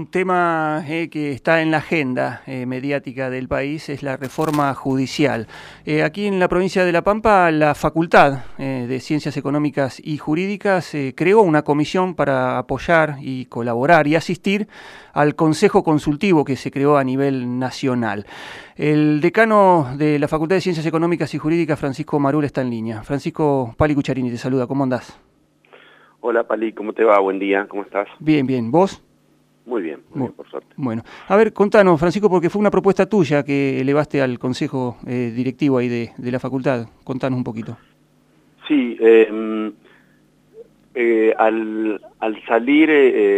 Un tema que está en la agenda mediática del país es la reforma judicial. Aquí en la provincia de La Pampa, la Facultad de Ciencias Económicas y Jurídicas creó una comisión para apoyar y colaborar y asistir al Consejo Consultivo que se creó a nivel nacional. El decano de la Facultad de Ciencias Económicas y Jurídicas, Francisco Marul, está en línea. Francisco, Pali Cucharini te saluda, ¿cómo andás? Hola Pali, ¿cómo te va? Buen día, ¿cómo estás? Bien, bien. ¿Vos? Muy bien, por suerte. Bueno, a ver, contanos, Francisco, porque fue una propuesta tuya que elevaste al consejo directivo ahí de la facultad. Contanos un poquito. Sí, al salir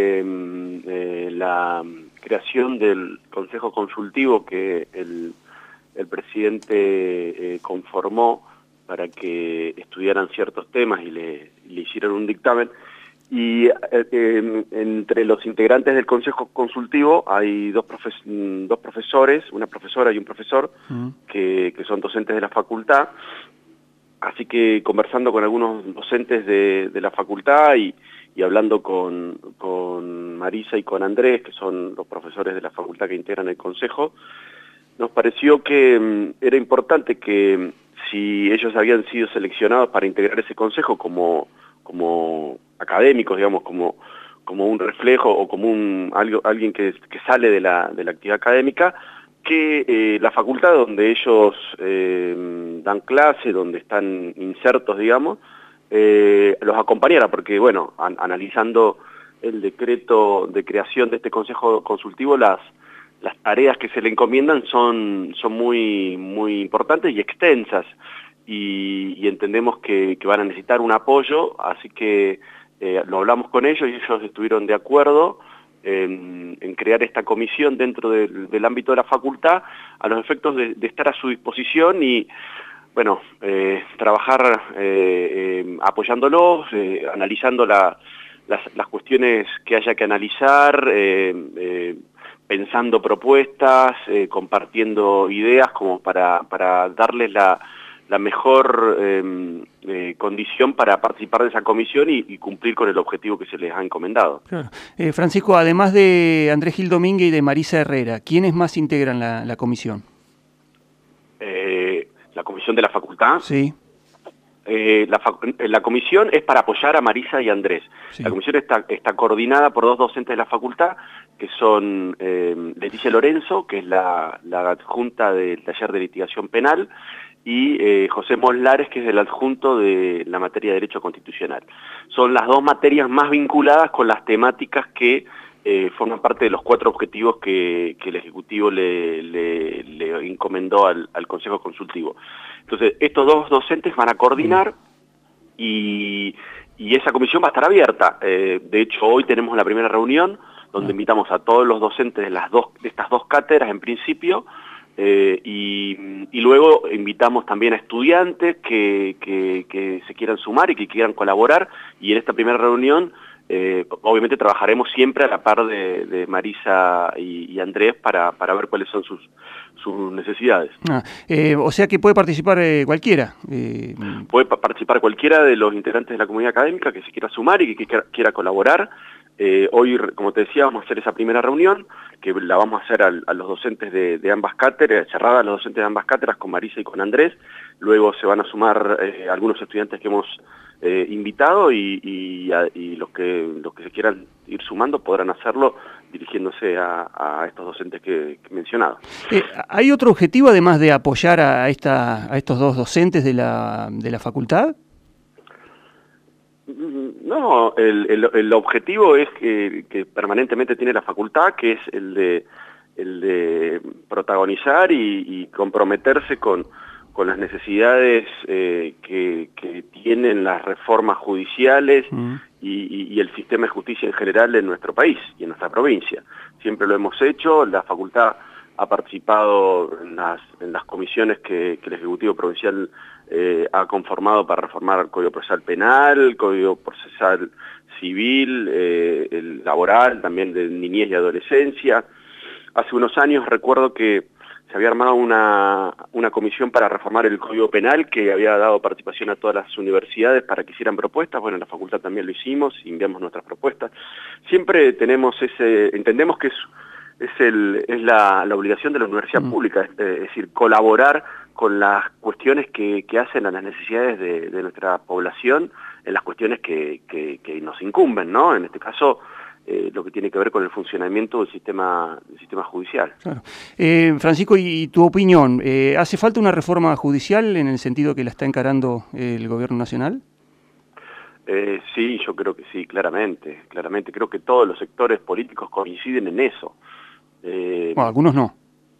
la creación del consejo consultivo que el presidente conformó para que estudiaran ciertos temas y le hicieran un dictamen, y entre los integrantes del Consejo Consultivo hay dos profesores, una profesora y un profesor, que son docentes de la facultad. Así que conversando con algunos docentes de la facultad y hablando con Marisa y con Andrés, que son los profesores de la facultad que integran el Consejo, nos pareció que era importante que si ellos habían sido seleccionados para integrar ese Consejo como académicos, digamos, como un reflejo o como alguien que sale de la actividad académica, que la facultad donde ellos dan clase, donde están insertos, digamos, los acompañara, porque, bueno, analizando el decreto de creación de este Consejo Consultivo, las tareas que se le encomiendan son muy importantes y extensas, y entendemos que van a necesitar un apoyo, así que lo hablamos con ellos y ellos estuvieron de acuerdo en crear esta comisión dentro del ámbito de la facultad a los efectos de estar a su disposición y, bueno, trabajar apoyándolos, analizando las cuestiones que haya que analizar, pensando propuestas, compartiendo ideas como para darles la mejor condición para participar de esa comisión y cumplir con el objetivo que se les ha encomendado. Claro. Francisco, además de Andrés Gil Domínguez y de Marisa Herrera, ¿quiénes más integran la comisión? ¿La comisión de la facultad? Sí. La comisión es para apoyar a Marisa y Andrés. Sí. La comisión está coordinada por dos docentes de la facultad, que son Leticia Lorenzo, que es la adjunta del taller de litigación penal, y José Molares, que es el adjunto de la materia de Derecho Constitucional. Son las dos materias más vinculadas con las temáticas que forman parte de los 4 objetivos que el Ejecutivo le encomendó al Consejo Consultivo. Entonces, estos dos docentes van a coordinar y esa comisión va a estar abierta. De hecho, hoy tenemos la primera reunión donde invitamos a todos los docentes de estas dos cátedras en principio, y luego invitamos también a estudiantes que se quieran sumar y que quieran colaborar, y en esta primera reunión obviamente trabajaremos siempre a la par de Marisa y Andrés para ver cuáles son sus necesidades. O sea que puede participar cualquiera. Puede participar cualquiera de los integrantes de la comunidad académica que se quiera sumar y que quiera colaborar. Hoy, como te decía, vamos a hacer esa primera reunión, que la vamos a hacer a los docentes de ambas cátedras, cerrada a los docentes de ambas cátedras con Marisa y con Andrés. Luego se van a sumar algunos estudiantes que hemos invitado y los que se quieran ir sumando podrán hacerlo dirigiéndose a estos docentes que he mencionado. ¿Hay otro objetivo además de apoyar a estos dos docentes de la facultad? No, el objetivo es que permanentemente tiene la facultad, que es el de protagonizar y comprometerse con las necesidades que tienen las reformas judiciales y el sistema de justicia en general en nuestro país y en nuestra provincia. Siempre lo hemos hecho, la facultad ha participado en las comisiones que el Ejecutivo Provincial ha conformado para reformar el Código Procesal Penal, el Código Procesal Civil, el laboral, también de niñez y adolescencia. Hace unos años recuerdo que se había armado una comisión para reformar el Código Penal que había dado participación a todas las universidades para que hicieran propuestas. Bueno, en la facultad también lo hicimos y enviamos nuestras propuestas. Siempre entendemos que es la obligación de la universidad pública, es decir, colaborar con las cuestiones que hacen a las necesidades de nuestra población, en las cuestiones que nos incumben, ¿no? En este caso, lo que tiene que ver con el funcionamiento del sistema judicial. Claro. Francisco, ¿y tu opinión? ¿Hace falta una reforma judicial en el sentido que la está encarando el gobierno nacional? Sí, yo creo que sí, claramente. Creo que todos los sectores políticos coinciden en eso. Bueno, algunos no.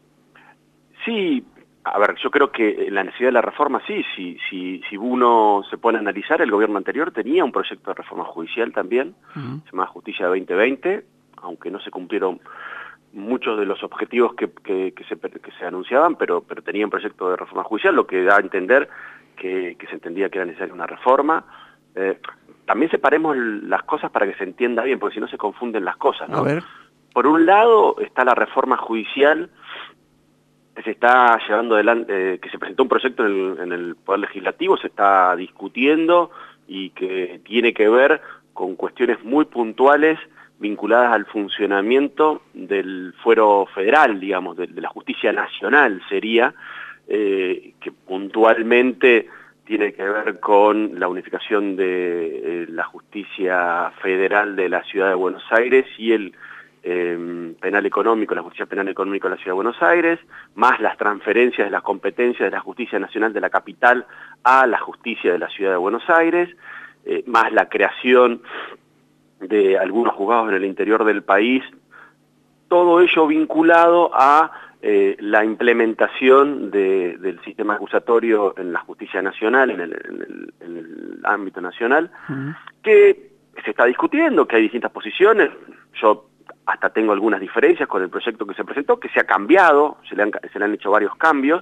Sí, a ver, yo creo que la necesidad de la reforma sí, si uno se pone a analizar, el gobierno anterior tenía un proyecto de reforma judicial también, se llama Justicia 2020, aunque no se cumplieron muchos de los objetivos que se anunciaban, pero tenía un proyecto de reforma judicial, lo que da a entender que se entendía que era necesaria una reforma. También separemos las cosas para que se entienda bien, porque si no se confunden las cosas, ¿no? A ver. Por un lado está la reforma judicial que se está llevando adelante, que se presentó un proyecto en el Poder Legislativo, se está discutiendo y que tiene que ver con cuestiones muy puntuales vinculadas al funcionamiento del fuero federal, digamos, de la justicia nacional sería, que puntualmente tiene que ver con la unificación de la justicia federal de la Ciudad de Buenos Aires y el penal económico, la justicia penal económica de la Ciudad de Buenos Aires, más las transferencias de las competencias de la justicia nacional de la capital a la justicia de la Ciudad de Buenos Aires, más la creación de algunos juzgados en el interior del país, todo ello vinculado a la implementación del sistema acusatorio en la justicia nacional, en el ámbito nacional, que se está discutiendo, que hay distintas posiciones. Yo hasta tengo algunas diferencias con el proyecto que se presentó, que se ha cambiado, se le han hecho varios cambios,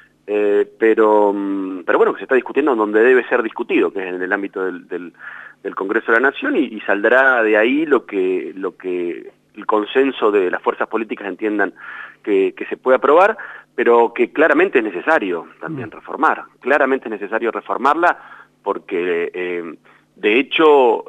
pero bueno, que se está discutiendo en donde debe ser discutido, que es en el ámbito del Congreso de la Nación, y saldrá de ahí lo que el consenso de las fuerzas políticas entiendan que se puede aprobar, pero que claramente es necesario también reformar. Claramente es necesario reformarla porque, de hecho,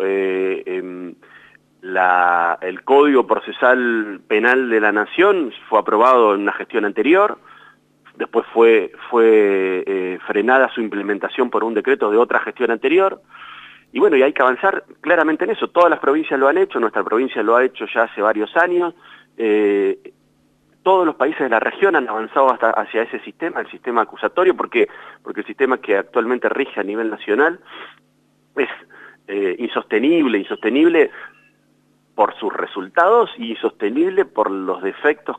el Código Procesal Penal de la Nación fue aprobado en una gestión anterior, después fue frenada su implementación por un decreto de otra gestión anterior, y bueno, y hay que avanzar claramente en eso. Todas las provincias lo han hecho, nuestra provincia lo ha hecho ya hace varios años, todos los países de la región han avanzado hacia ese sistema, el sistema acusatorio, porque el sistema que actualmente rige a nivel nacional es insostenible por sus resultados y insostenible por los defectos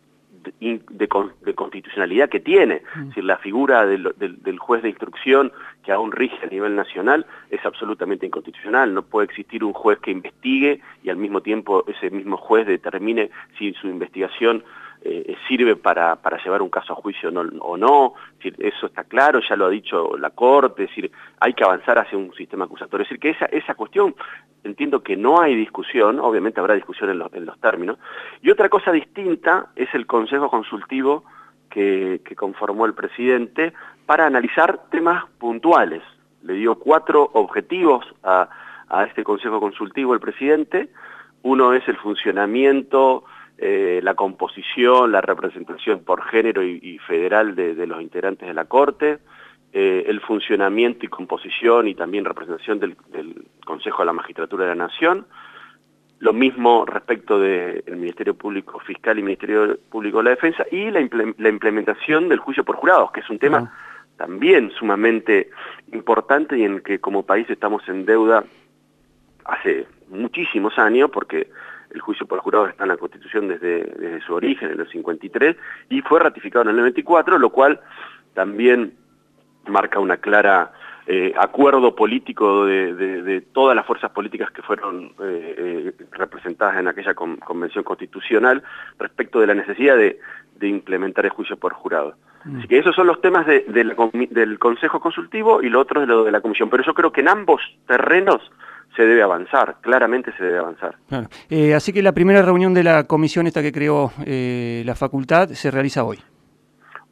de constitucionalidad que tiene. Es decir, la figura del juez de instrucción que aún rige a nivel nacional es absolutamente inconstitucional. No puede existir un juez que investigue y al mismo tiempo ese mismo juez determine si su investigación sirve para llevar un caso a juicio o no. Es decir, eso está claro, ya lo ha dicho la Corte. Es decir, hay que avanzar hacia un sistema acusatorio. Es decir, que esa cuestión, entiendo que no hay discusión, obviamente habrá discusión en los términos. Y otra cosa distinta es el Consejo Consultivo que conformó el presidente para analizar temas puntuales. Le dio 4 objetivos a este Consejo Consultivo el presidente. Uno es el funcionamiento, la composición, la representación por género y federal de los integrantes de la Corte, el funcionamiento y composición y también representación del Consejo de la Magistratura de la Nación, lo mismo respecto del Ministerio Público Fiscal y Ministerio Público de la Defensa, y la implementación del juicio por jurados, que es un tema también sumamente importante y en el que como país estamos en deuda hace muchísimos años, porque el juicio por jurados está en la Constitución desde su origen, en el 53, y fue ratificado en el 94, lo cual también marca una clara acuerdo político de todas las fuerzas políticas que fueron representadas en aquella convención constitucional respecto de la necesidad de implementar el juicio por jurado. Así que esos son los temas del Consejo Consultivo y lo otro es lo de la Comisión, pero yo creo que en ambos terrenos se debe avanzar, claramente se debe avanzar. Claro. Así que la primera reunión de la comisión esta que creó la facultad se realiza hoy.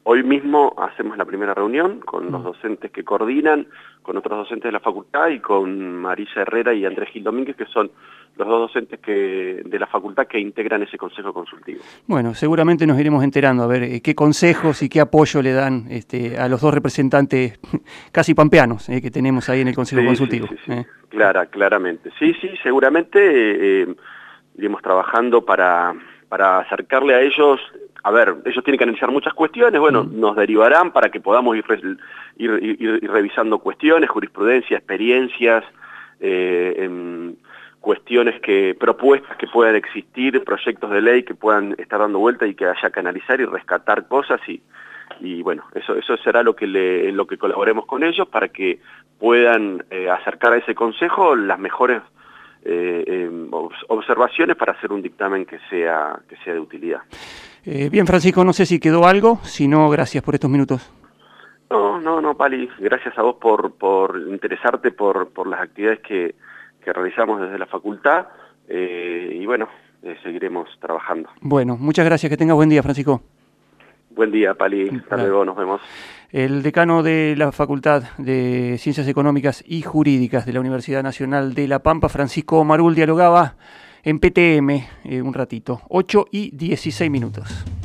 hoy mismo hacemos la primera reunión con los docentes que coordinan, con otros docentes de la facultad y con Marisa Herrera y Andrés Gil Domínguez, que son los dos docentes de la facultad que integran ese consejo consultivo. Bueno, seguramente nos iremos enterando a ver qué consejos y qué apoyo le dan a los dos representantes casi pampeanos que tenemos ahí en el consejo consultivo. Sí. Claramente. Sí, seguramente iremos trabajando para acercarle a ellos. A ver, ellos tienen que analizar muchas cuestiones, bueno, nos derivarán para que podamos ir revisando cuestiones, jurisprudencia, experiencias, cuestiones propuestas que puedan existir, proyectos de ley que puedan estar dando vuelta y que haya que analizar y rescatar cosas y bueno, eso será lo que colaboremos con ellos para que puedan acercar a ese consejo las mejores observaciones para hacer un dictamen que sea de utilidad. Bien, Francisco, no sé si quedó algo, si no, gracias por estos minutos. No, Pali, gracias a vos por interesarte por las actividades que realizamos desde la facultad y bueno, seguiremos trabajando. Bueno, muchas gracias, que tengas buen día, Francisco. Buen día, Pali, hasta luego, nos vemos. El decano de la Facultad de Ciencias Económicas y Jurídicas de la Universidad Nacional de La Pampa, Francisco Marul, dialogaba en PTM un ratito, 8:16.